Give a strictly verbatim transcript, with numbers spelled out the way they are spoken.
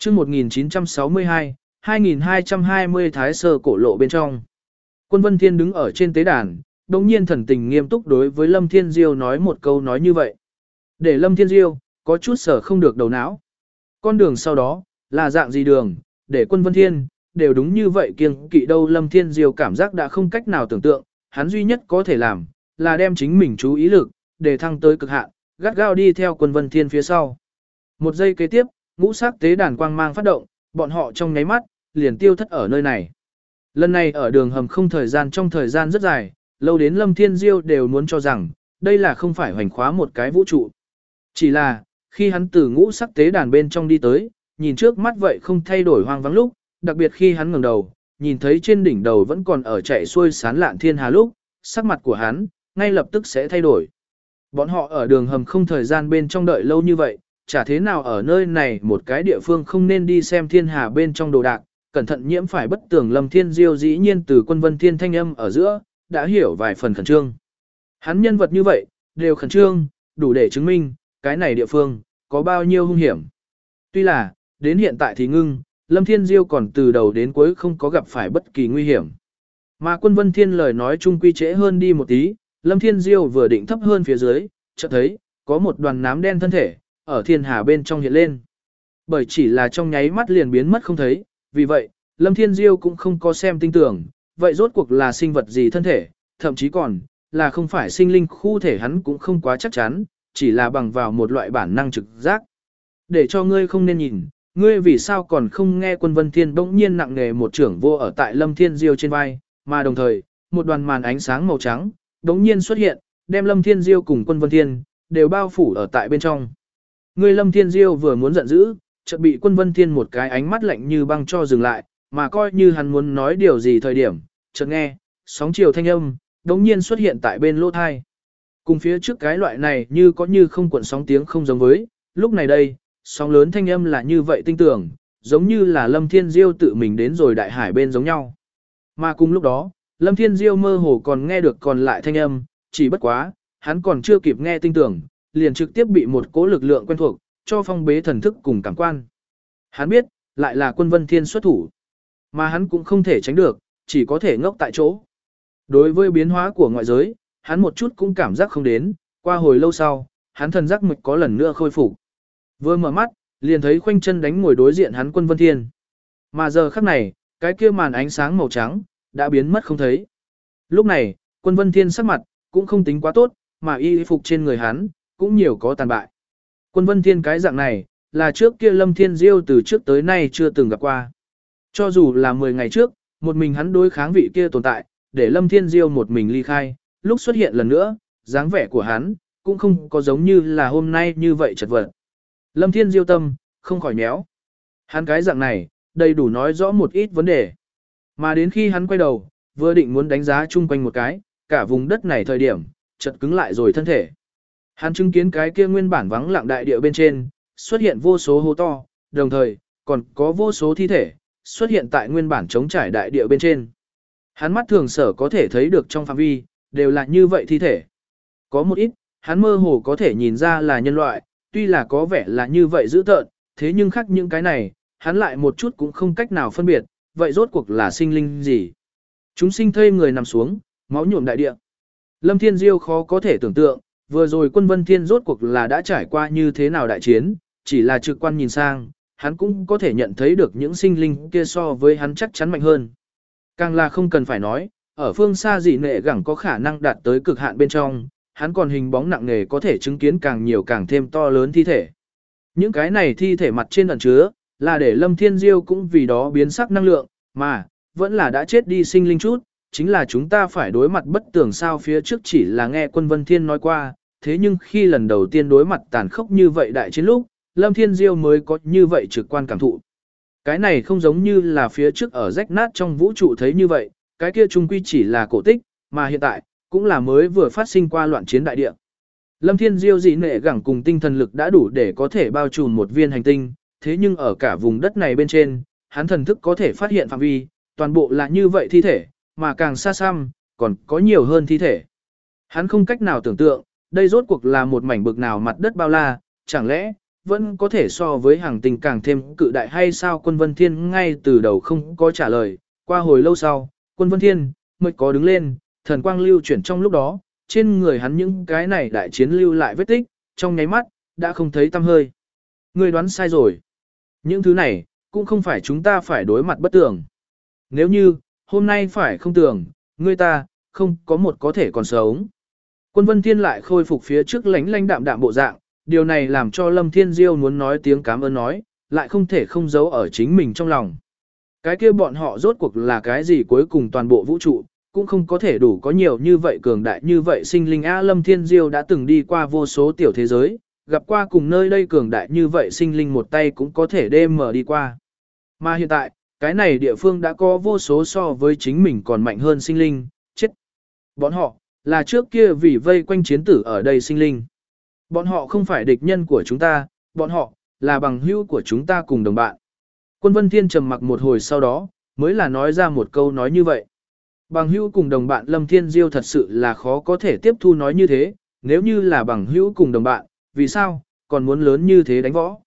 chương một nghìn chín trăm sáu mươi hai, hai nghìn hai trăm hai mươi Thái Sơ cổ lộ bên trong. Quân Vân Thiên đứng ở trên tế đàn, đồng nhiên thần tình nghiêm túc đối với Lâm Thiên Diêu nói một câu nói như vậy. Để Lâm Thiên Diêu có chút sở không được đầu não. Con đường sau đó, là dạng gì đường, để Quân Vân Thiên, đều đúng như vậy kiêng kỵ đâu Lâm Thiên Diêu cảm giác đã không cách nào tưởng tượng, hắn duy nhất có thể làm, là đem chính mình chú ý lực, để thăng tới cực hạn, gắt gao đi theo Quân Vân Thiên phía sau. Một giây kế tiếp, ngũ sắc tế đàn quang mang phát động, bọn họ trong nháy mắt, liền tiêu thất ở nơi này. Lần này ở đường hầm không thời gian trong thời gian rất dài, lâu đến Lâm Thiên Diêu đều muốn cho rằng, đây là không phải hoành khóa một cái vũ trụ. Chỉ là, khi hắn từ ngũ sắc tế đàn bên trong đi tới, nhìn trước mắt vậy không thay đổi hoang vắng lúc, đặc biệt khi hắn ngẩng đầu, nhìn thấy trên đỉnh đầu vẫn còn ở chạy xuôi sán lạn thiên hà lúc, sắc mặt của hắn, ngay lập tức sẽ thay đổi. Bọn họ ở đường hầm không thời gian bên trong đợi lâu như vậy, chả thế nào ở nơi này một cái địa phương không nên đi xem thiên hà bên trong đồ đạc, cẩn thận nhiễm phải bất tường Lâm Thiên Diêu dĩ nhiên từ Quân Vân Thiên thanh âm ở giữa, đã hiểu vài phần khẩn trương. Hắn nhân vật như vậy, đều khẩn trương, đủ để chứng minh, cái này địa phương, có bao nhiêu hung hiểm. Tuy là, đến hiện tại thì ngưng, Lâm Thiên Diêu còn từ đầu đến cuối không có gặp phải bất kỳ nguy hiểm. Mà Quân Vân Thiên lời nói chung quy trễ hơn đi một tí, Lâm Thiên Diêu vừa định thấp hơn phía dưới, chợt thấy, có một đoàn nám đen thân thể, ở thiên hà bên trong hiện lên. Bởi chỉ là trong nháy mắt liền biến mất không thấy, vì vậy, Lâm Thiên Diêu cũng không có xem tinh tưởng, vậy rốt cuộc là sinh vật gì thân thể, thậm chí còn, là không phải sinh linh khu thể hắn cũng không quá chắc chắn, chỉ là bằng vào một loại bản năng trực giác. Để cho ngươi không nên nhìn, ngươi vì sao còn không nghe Quân Vân Thiên bỗng nhiên nặng nề một trưởng vô ở tại Lâm Thiên Diêu trên vai, mà đồng thời, một đoàn màn ánh sáng màu trắng, bỗng nhiên xuất hiện, đem Lâm Thiên Diêu cùng Quân Vân Thiên, đều bao phủ ở tại bên trong. Ngươi Lâm Thiên Diêu vừa muốn giận dữ, chợt bị Quân Vân Thiên một cái ánh mắt lạnh như băng cho dừng lại, mà coi như hắn muốn nói điều gì thời điểm, chợt nghe, sóng chiều thanh âm, đống nhiên xuất hiện tại bên lỗ thai. Cùng phía trước cái loại này như có như không cuộn sóng tiếng không giống với, lúc này đây, sóng lớn thanh âm là như vậy tinh tưởng, giống như là Lâm Thiên Diêu tự mình đến rồi đại hải bên giống nhau. Mà cùng lúc đó, Lâm Thiên Diêu mơ hồ còn nghe được còn lại thanh âm, chỉ bất quá, hắn còn chưa kịp nghe tinh tưởng, liền trực tiếp bị một cỗ lực lượng quen thuộc, cho phong bế thần thức cùng cảm quan. Hắn biết, lại là Quân Vân Thiên xuất thủ, mà hắn cũng không thể tránh được, chỉ có thể ngốc tại chỗ. Đối với biến hóa của ngoại giới, hắn một chút cũng cảm giác không đến, qua hồi lâu sau, hắn thần giác mực có lần nữa khôi phục. Vừa mở mắt, liền thấy khoanh chân đánh ngồi đối diện hắn Quân Vân Thiên. Mà giờ khắc này, cái kia màn ánh sáng màu trắng, đã biến mất không thấy. Lúc này, Quân Vân Thiên sắc mặt, cũng không tính quá tốt, mà y phục trên người hắn, cũng nhiều có tàn bại. Quân Vân Thiên cái dạng này, là trước kia Lâm Thiên Diêu từ trước tới nay chưa từng gặp qua. Cho dù là mười ngày trước, một mình hắn đối kháng vị kia tồn tại, để Lâm Thiên Diêu một mình ly khai, lúc xuất hiện lần nữa, dáng vẻ của hắn, cũng không có giống như là hôm nay như vậy chật vật. Lâm Thiên Diêu tâm, không khỏi méo. Hắn cái dạng này, đầy đủ nói rõ một ít vấn đề. Mà đến khi hắn quay đầu, vừa định muốn đánh giá chung quanh một cái, cả vùng đất này thời điểm, chợt cứng lại rồi thân thể. Hắn chứng kiến cái kia nguyên bản vắng lặng đại địa bên trên, xuất hiện vô số hố to, đồng thời, còn có vô số thi thể, xuất hiện tại nguyên bản trống trải đại địa bên trên. Hắn mắt thường sở có thể thấy được trong phạm vi, đều là như vậy thi thể. Có một ít, hắn mơ hồ có thể nhìn ra là nhân loại, tuy là có vẻ là như vậy dữ tợn, thế nhưng khác những cái này, hắn lại một chút cũng không cách nào phân biệt, vậy rốt cuộc là sinh linh gì. Chúng sinh thây người nằm xuống, máu nhuộm đại địa. Lâm Thiên Diêu khó có thể tưởng tượng, vừa rồi Quân Vân Thiên rốt cuộc là đã trải qua như thế nào đại chiến, chỉ là trực quan nhìn sang, hắn cũng có thể nhận thấy được những sinh linh kia so với hắn chắc chắn mạnh hơn. Càng là không cần phải nói, ở phương xa dị nệ gẳng có khả năng đạt tới cực hạn bên trong, hắn còn hình bóng nặng nề có thể chứng kiến càng nhiều càng thêm to lớn thi thể. Những cái này thi thể mặt trên ẩn chứa, là để Lâm Thiên Diêu cũng vì đó biến sắc năng lượng, mà, vẫn là đã chết đi sinh linh chút, chính là chúng ta phải đối mặt bất tường sao phía trước chỉ là nghe Quân Vân Thiên nói qua, thế nhưng khi lần đầu tiên đối mặt tàn khốc như vậy đại chiến lúc, Lâm Thiên Diêu mới có như vậy trực quan cảm thụ. Cái này không giống như là phía trước ở rách nát trong vũ trụ thấy như vậy, cái kia chung quy chỉ là cổ tích, mà hiện tại, cũng là mới vừa phát sinh qua loạn chiến đại địa. Lâm Thiên Diêu dị nệ gẳng cùng tinh thần lực đã đủ để có thể bao trùm một viên hành tinh, thế nhưng ở cả vùng đất này bên trên, hắn thần thức có thể phát hiện phạm vi, toàn bộ là như vậy thi thể, mà càng xa xăm, còn có nhiều hơn thi thể. Hắn không cách nào tưởng tượng, đây rốt cuộc là một mảnh bực nào mặt đất bao la, chẳng lẽ, vẫn có thể so với hàng tình càng thêm cự đại hay sao? Quân Vân Thiên ngay từ đầu không có trả lời, qua hồi lâu sau, Quân Vân Thiên mới có đứng lên, thần quang lưu chuyển trong lúc đó, trên người hắn những cái này đại chiến lưu lại vết tích, trong nháy mắt, đã không thấy tăm hơi. Ngươi đoán sai rồi. Những thứ này, cũng không phải chúng ta phải đối mặt bất tường. Nếu như, hôm nay phải không tưởng, ngươi ta, không có một có thể còn sống. Quân Vân Thiên lại khôi phục phía trước lánh lánh đạm đạm bộ dạng, điều này làm cho Lâm Thiên Diêu muốn nói tiếng cảm ơn nói, lại không thể không giấu ở chính mình trong lòng. Cái kia bọn họ rốt cuộc là cái gì cuối cùng toàn bộ vũ trụ, cũng không có thể đủ có nhiều như vậy cường đại như vậy sinh linh. A Lâm Thiên Diêu đã từng đi qua vô số tiểu thế giới, gặp qua cùng nơi đây cường đại như vậy sinh linh một tay cũng có thể đêm mở đi qua. Mà hiện tại, cái này địa phương đã có vô số so với chính mình còn mạnh hơn sinh linh, chết. Bọn họ, là trước kia vì vây quanh chiến tử ở đây sinh linh. Bọn họ không phải địch nhân của chúng ta, bọn họ, là bằng hữu của chúng ta cùng đồng bạn. Quân Vân Thiên trầm mặc một hồi sau đó, mới là nói ra một câu nói như vậy. Bằng hữu cùng đồng bạn Lâm Thiên Diêu thật sự là khó có thể tiếp thu nói như thế, nếu như là bằng hữu cùng đồng bạn, vì sao, còn muốn lớn như thế đánh võ.